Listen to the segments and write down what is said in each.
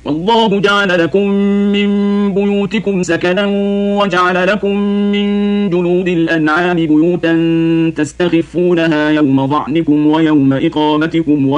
والله جعل لكم من بيوتكم سكنا وجعل لكم من جلود الأنعام بيوتا تستخفونها يوم ظعنكم ويوم إقامتكم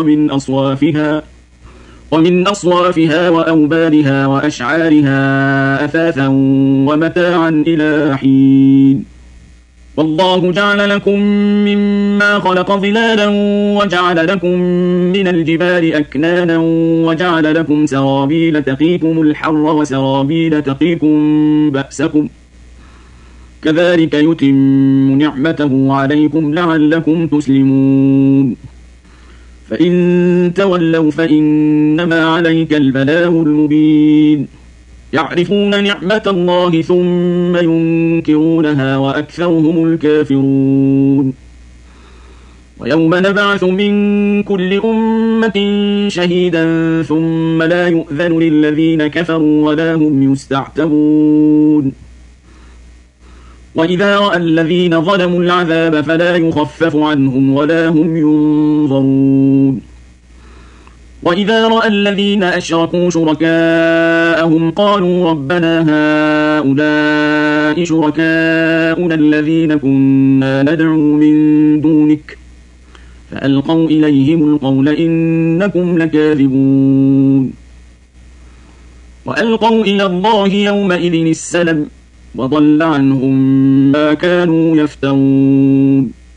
ومن أصوافها وأوبارها وأشعارها أثاثا ومتاعا إلى حين. والله جعل لكم مما خلق ظلالا وجعل لكم من الجبال أكنانا وجعل لكم سرابيل تقيكم الحر وسرابيل تقيكم بأسكم كذلك يتم نعمته عليكم لعلكم تسلمون. فإن تولوا فإنما عليك البلاغ المبين. يعرفون نعمة الله ثم ينكرونها وأكثرهم الكافرون. ويوم نبعث من كل أمة شهيدا ثم لا يؤذن للذين كفروا ولا هم يستعتبون. وإذا رأى الذين ظلموا العذاب فلا يخفف عنهم ولا هم ينظرون. وإذا رأى الذين أشركوا شركاءهم قالوا ربنا هؤلاء شركاؤنا الذين كنا ندعو من دونك فألقوا إليهم القول إنكم لكاذبون. وألقوا إلى الله يومئذ السلم وضل عنهم ما كانوا يفترون.